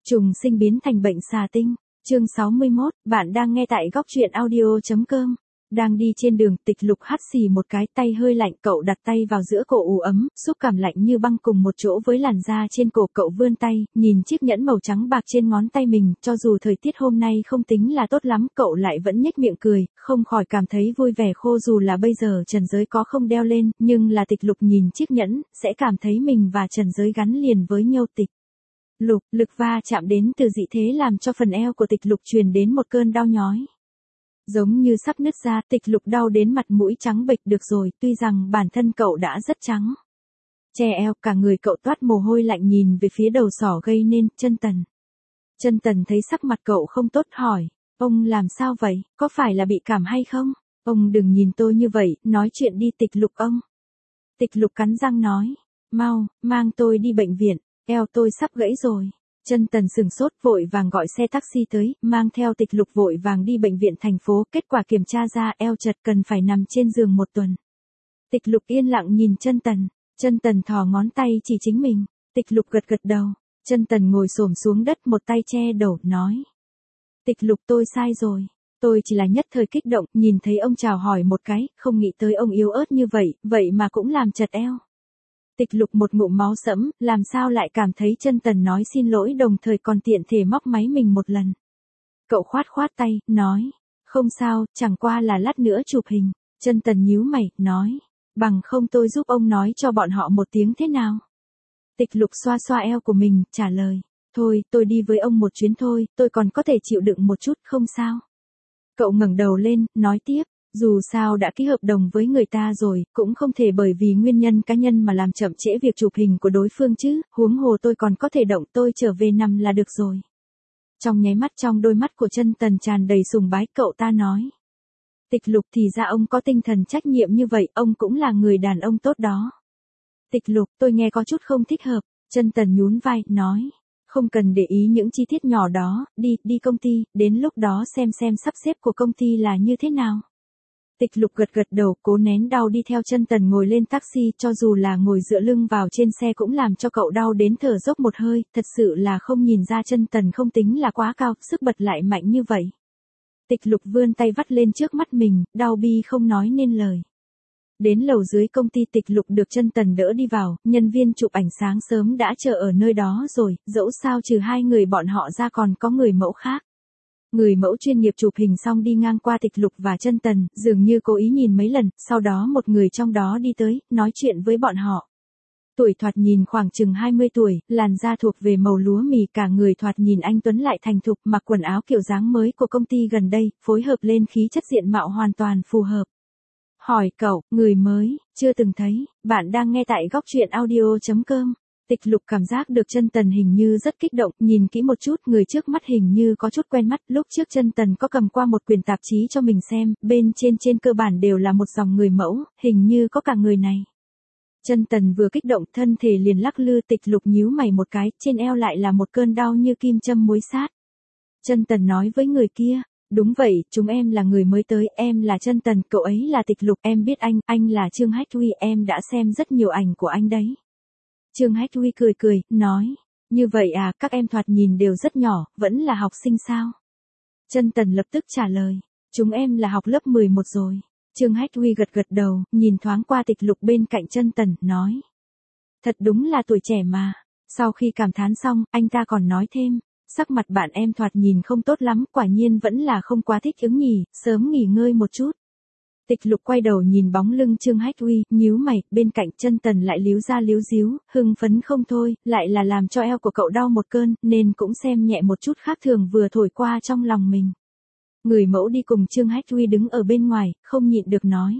Trùng sinh biến thành bệnh xà tinh. Chương 61, bạn đang nghe tại góc truyện audio.com. Đang đi trên đường, Tịch Lục hắt xì một cái, tay hơi lạnh, cậu đặt tay vào giữa cổ ủ ấm, xúc cảm lạnh như băng cùng một chỗ với làn da trên cổ. Cậu vươn tay, nhìn chiếc nhẫn màu trắng bạc trên ngón tay mình, cho dù thời tiết hôm nay không tính là tốt lắm, cậu lại vẫn nhếch miệng cười, không khỏi cảm thấy vui vẻ. Khô dù là bây giờ trần giới có không đeo lên, nhưng là Tịch Lục nhìn chiếc nhẫn, sẽ cảm thấy mình và trần giới gắn liền với nhau. Tịch Lục, lực va chạm đến từ dị thế làm cho phần eo của Tịch Lục truyền đến một cơn đau nhói. Giống như sắp nứt ra, Tịch Lục đau đến mặt mũi trắng bệch. Được rồi, tuy rằng bản thân cậu đã rất trắng. Che eo, cả người cậu toát mồ hôi lạnh nhìn về phía đầu sỏ gây nên, Chân Tần. Chân Tần thấy sắc mặt cậu không tốt hỏi, ông làm sao vậy, có phải là bị cảm hay không? Ông đừng nhìn tôi như vậy, nói chuyện đi Tịch Lục ông. Tịch Lục cắn răng nói, mau, mang tôi đi bệnh viện, eo tôi sắp gãy rồi. Chân Tần sừng sốt vội vàng gọi xe taxi tới, mang theo Tịch Lục vội vàng đi bệnh viện thành phố. Kết quả kiểm tra ra eo chật cần phải nằm trên giường 1 tuần. Tịch Lục yên lặng nhìn Chân Tần. Chân Tần thò ngón tay chỉ chính mình. Tịch Lục gật gật đầu. Chân Tần ngồi xổm xuống đất, một tay che đầu, nói. Tịch Lục, tôi sai rồi. Tôi chỉ là nhất thời kích động, nhìn thấy ông chào hỏi một cái, không nghĩ tới ông yếu ớt như vậy, vậy mà cũng làm chật eo. Tịch Lục một ngụm máu sẫm, làm sao lại cảm thấy Chân Tần nói xin lỗi đồng thời còn tiện thể móc máy mình một lần. Cậu khoát khoát tay, nói, không sao, chẳng qua là lát nữa chụp hình. Chân Tần nhíu mày, nói, bằng không tôi giúp ông nói cho bọn họ một tiếng thế nào. Tịch Lục xoa xoa eo của mình, trả lời, thôi, tôi đi với ông một chuyến thôi, tôi còn có thể chịu đựng một chút, không sao. Cậu ngẩng đầu lên, nói tiếp. Dù sao đã ký hợp đồng với người ta rồi, cũng không thể bởi vì nguyên nhân cá nhân mà làm chậm trễ việc chụp hình của đối phương chứ, huống hồ tôi còn có thể động, tôi trở về nằm là được rồi. Trong nháy mắt trong đôi mắt của Chân Tần tràn đầy sùng bái, cậu ta nói. Tịch Lục, thì ra ông có tinh thần trách nhiệm như vậy, ông cũng là người đàn ông tốt đó. Tịch Lục, tôi nghe có chút không thích hợp. Chân Tần nhún vai, nói. Không cần để ý những chi tiết nhỏ đó, đi công ty, đến lúc đó xem sắp xếp của công ty là như thế nào. Tịch Lục gật gật đầu, cố nén đau đi theo Chân Tần ngồi lên taxi, cho dù là ngồi dựa lưng vào trên xe cũng làm cho cậu đau đến thở dốc một hơi, thật sự là không nhìn ra Chân Tần không tính là quá cao, sức bật lại mạnh như vậy. Tịch Lục vươn tay vắt lên trước mắt mình, đau bi không nói nên lời. Đến lầu dưới công ty, Tịch Lục được Chân Tần đỡ đi vào, nhân viên chụp ảnh sáng sớm đã chờ ở nơi đó rồi, dẫu sao trừ 2 người bọn họ ra còn có người mẫu khác. Người mẫu chuyên nghiệp chụp hình xong đi ngang qua Tịch Lục và Chân Tần, dường như cố ý nhìn mấy lần, sau đó một người trong đó đi tới, nói chuyện với bọn họ. Tuổi thoạt nhìn khoảng chừng 20 tuổi, làn da thuộc về màu lúa mì, cả người thoạt nhìn anh tuấn lại thành thục, mặc quần áo kiểu dáng mới của công ty gần đây, phối hợp lên khí chất diện mạo hoàn toàn phù hợp. Hỏi cậu, người mới, chưa từng thấy, bạn đang nghe tại góc truyện audio.com. Tịch Lục cảm giác được Chân Tần hình như rất kích động, nhìn kỹ một chút, người trước mắt hình như có chút quen mắt, lúc trước Chân Tần có cầm qua một quyển tạp chí cho mình xem, bên trên cơ bản đều là một dòng người mẫu, hình như có cả người này. Chân Tần vừa kích động, thân thể liền lắc lư. Tịch Lục nhíu mày một cái, trên eo lại là một cơn đau như kim châm muối sát. Chân Tần nói với người kia, đúng vậy, chúng em là người mới tới, em là Chân Tần, cậu ấy là Tịch Lục, em biết anh là Trương Hách Huy, em đã xem rất nhiều ảnh của anh đấy. Trương Hách Huy cười, nói, như vậy à, các em thoạt nhìn đều rất nhỏ, vẫn là học sinh sao? Chân Tần lập tức trả lời, chúng em là học lớp 11 rồi. Trương Hách Huy gật đầu, nhìn thoáng qua Tịch Lục bên cạnh Chân Tần, nói. Thật đúng là tuổi trẻ mà. Sau khi cảm thán xong, anh ta còn nói thêm, sắc mặt bạn em thoạt nhìn không tốt lắm, quả nhiên vẫn là không quá thích ứng nhỉ, sớm nghỉ ngơi một chút. Tịch Lục quay đầu nhìn bóng lưng Trương Hách Huy, nhíu mày, bên cạnh Chân Tần lại líu ra líu díu, hưng phấn không thôi, lại là làm cho eo của cậu đau một cơn, nên cũng xem nhẹ một chút khác thường vừa thổi qua trong lòng mình. Người mẫu đi cùng Trương Hách Huy đứng ở bên ngoài, không nhịn được nói.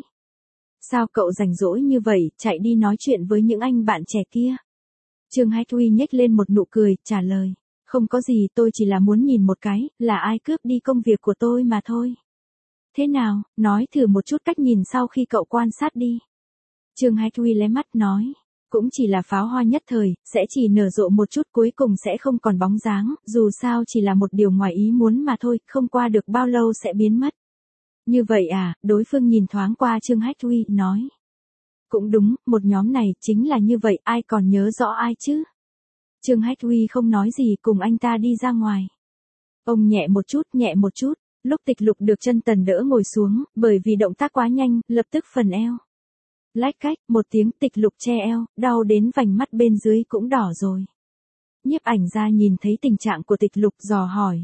Sao cậu rảnh rỗi như vậy, chạy đi nói chuyện với những anh bạn trẻ kia? Trương Hách Huy nhếch lên một nụ cười, trả lời. Không có gì, tôi chỉ là muốn nhìn một cái, là ai cướp đi công việc của tôi mà thôi. Thế nào, nói thử một chút cách nhìn sau khi cậu quan sát đi. Trương Hách Huy lé mắt nói. Cũng chỉ là pháo hoa nhất thời, sẽ chỉ nở rộ một chút cuối cùng sẽ không còn bóng dáng, dù sao chỉ là một điều ngoài ý muốn mà thôi, không qua được bao lâu sẽ biến mất. Như vậy à, đối phương nhìn thoáng qua Trương Hách Huy, nói. Cũng đúng, một nhóm này chính là như vậy, ai còn nhớ rõ ai chứ? Trương Hách Huy không nói gì cùng anh ta đi ra ngoài. Ông nhẹ một chút, lúc Tịch Lục được Chân Tần đỡ ngồi xuống, bởi vì động tác quá nhanh, lập tức phần eo. Lách cách, một tiếng Tịch Lục che eo, đau đến vành mắt bên dưới cũng đỏ rồi. Nhiếp ảnh gia nhìn thấy tình trạng của Tịch Lục dò hỏi.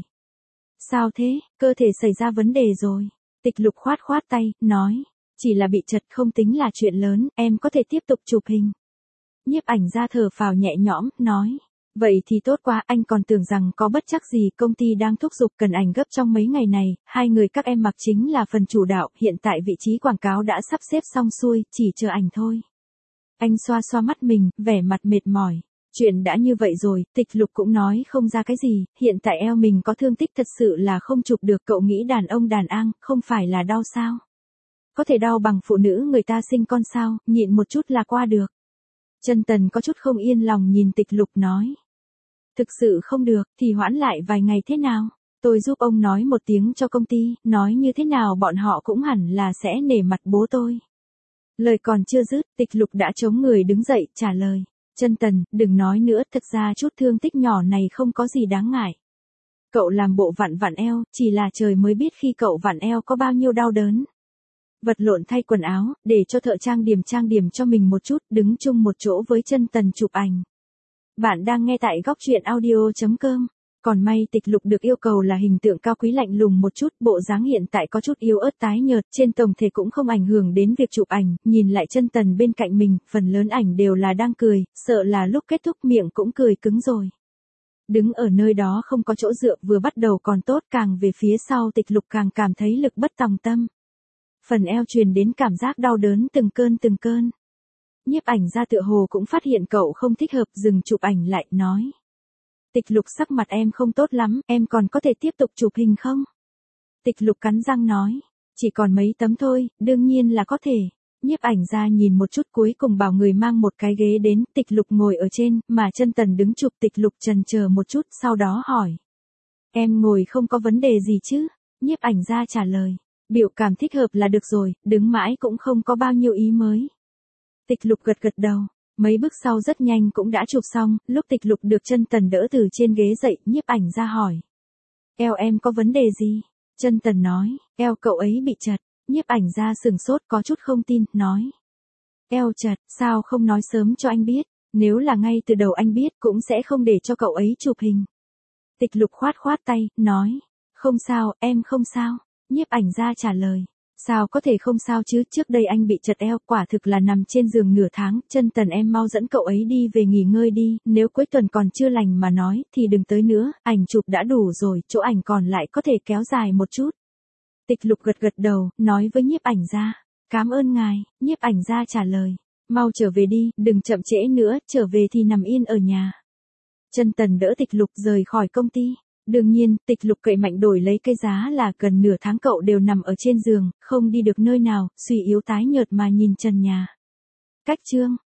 Sao thế, cơ thể xảy ra vấn đề rồi. Tịch Lục khoát tay, nói. Chỉ là bị trật không tính là chuyện lớn, em có thể tiếp tục chụp hình. Nhiếp ảnh gia thở phào nhẹ nhõm, nói. Vậy thì tốt quá, anh còn tưởng rằng có bất trắc gì, công ty đang thúc giục cần ảnh gấp trong mấy ngày này, hai người các em mặc chính là phần chủ đạo, hiện tại vị trí quảng cáo đã sắp xếp xong xuôi, chỉ chờ ảnh thôi. Anh xoa mắt mình, vẻ mặt mệt mỏi. Chuyện đã như vậy rồi, Tịch Lục cũng nói không ra cái gì, hiện tại eo mình có thương tích thật sự là không chụp được, cậu nghĩ đàn ông đàn an, không phải là đau sao? Có thể đau bằng phụ nữ người ta sinh con sao, nhịn một chút là qua được. Chân Tần có chút không yên lòng nhìn Tịch Lục nói. Thực sự không được, thì hoãn lại vài ngày thế nào? Tôi giúp ông nói một tiếng cho công ty, nói như thế nào bọn họ cũng hẳn là sẽ nể mặt bố tôi. Lời còn chưa dứt, Tịch Lục đã chống người đứng dậy, trả lời. Chân Tần, đừng nói nữa, thực ra chút thương tích nhỏ này không có gì đáng ngại. Cậu làm bộ vặn eo, chỉ là trời mới biết khi cậu vặn eo có bao nhiêu đau đớn. Vật lộn thay quần áo, để cho thợ trang điểm cho mình một chút, đứng chung một chỗ với Chân Tần chụp ảnh. Bạn đang nghe tại góc truyện audio.com. Còn may Tịch Lục được yêu cầu là hình tượng cao quý lạnh lùng một chút, bộ dáng hiện tại có chút yếu ớt tái nhợt, trên tổng thể cũng không ảnh hưởng đến việc chụp ảnh, nhìn lại Chân Tần bên cạnh mình, phần lớn ảnh đều là đang cười, sợ là lúc kết thúc miệng cũng cười cứng rồi. Đứng ở nơi đó không có chỗ dựa, vừa bắt đầu còn tốt, càng về phía sau Tịch Lục càng cảm thấy lực bất tòng tâm. Phần eo truyền đến cảm giác đau đớn từng cơn. Nhiếp ảnh gia tựa hồ cũng phát hiện cậu không thích hợp, dừng chụp ảnh lại, nói. Tịch Lục, sắc mặt em không tốt lắm, em còn có thể tiếp tục chụp hình không? Tịch Lục cắn răng nói. Chỉ còn mấy tấm thôi, đương nhiên là có thể. Nhiếp ảnh gia nhìn một chút cuối cùng bảo người mang một cái ghế đến, Tịch Lục ngồi ở trên, mà Chân Tần đứng chụp. Tịch Lục chần chờ một chút, sau đó hỏi. Em ngồi không có vấn đề gì chứ? Nhiếp ảnh gia trả lời. Biểu cảm thích hợp là được rồi, đứng mãi cũng không có bao nhiêu ý mới. Tịch Lục gật đầu. Mấy bước sau rất nhanh cũng đã chụp xong, lúc Tịch Lục được Chân Tần đỡ từ trên ghế dậy, nhiếp ảnh gia hỏi. Eo em có vấn đề gì? Chân Tần nói, eo cậu ấy bị trật. Nhiếp ảnh gia sừng sốt có chút không tin, nói. Eo trật, sao không nói sớm cho anh biết, nếu là ngay từ đầu anh biết cũng sẽ không để cho cậu ấy chụp hình. Tịch Lục khoát tay, nói. Không sao, em không sao. Nhiếp ảnh gia trả lời. Sao có thể không sao chứ, trước đây anh bị trật eo, quả thực là nằm trên giường nửa tháng, Chân Tần em mau dẫn cậu ấy đi về nghỉ ngơi đi, nếu cuối tuần còn chưa lành mà nói, thì đừng tới nữa, ảnh chụp đã đủ rồi, chỗ ảnh còn lại có thể kéo dài một chút. Tịch Lục gật đầu, nói với nhiếp ảnh gia. Cảm ơn ngài, nhiếp ảnh gia trả lời. Mau trở về đi, đừng chậm trễ nữa, trở về thì nằm yên ở nhà. Chân Tần đỡ Tịch Lục rời khỏi công ty. Đương nhiên, Tịch Lục cậy mạnh đổi lấy cái giá là gần nửa tháng cậu đều nằm ở trên giường, không đi được nơi nào, suy yếu tái nhợt mà nhìn trần nhà. Cách chương